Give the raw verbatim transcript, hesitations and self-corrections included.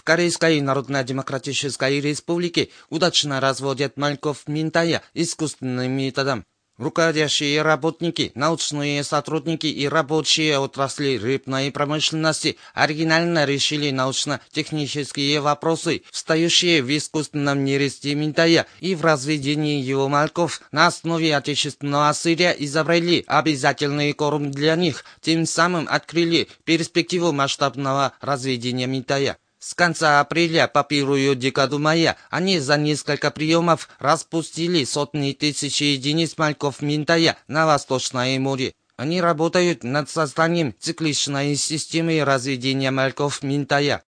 Корейской Народно-Демократической Республике удачно разводят мальков минтая искусственным методом. Руководящие работники, научные сотрудники и рабочие отрасли рыбной промышленности оригинально решили научно-технические вопросы, встающие в искусственном нересте минтая и в разведении его мальков на основе отечественного сырья, изобрели обязательный корм для них, тем самым открыли перспективу масштабного разведения минтая. С конца апреля по первую декаду мая они за несколько приемов распустили сотни тысяч единиц мальков минтая на Восточное море. Они работают над созданием цикличной системы разведения мальков минтая.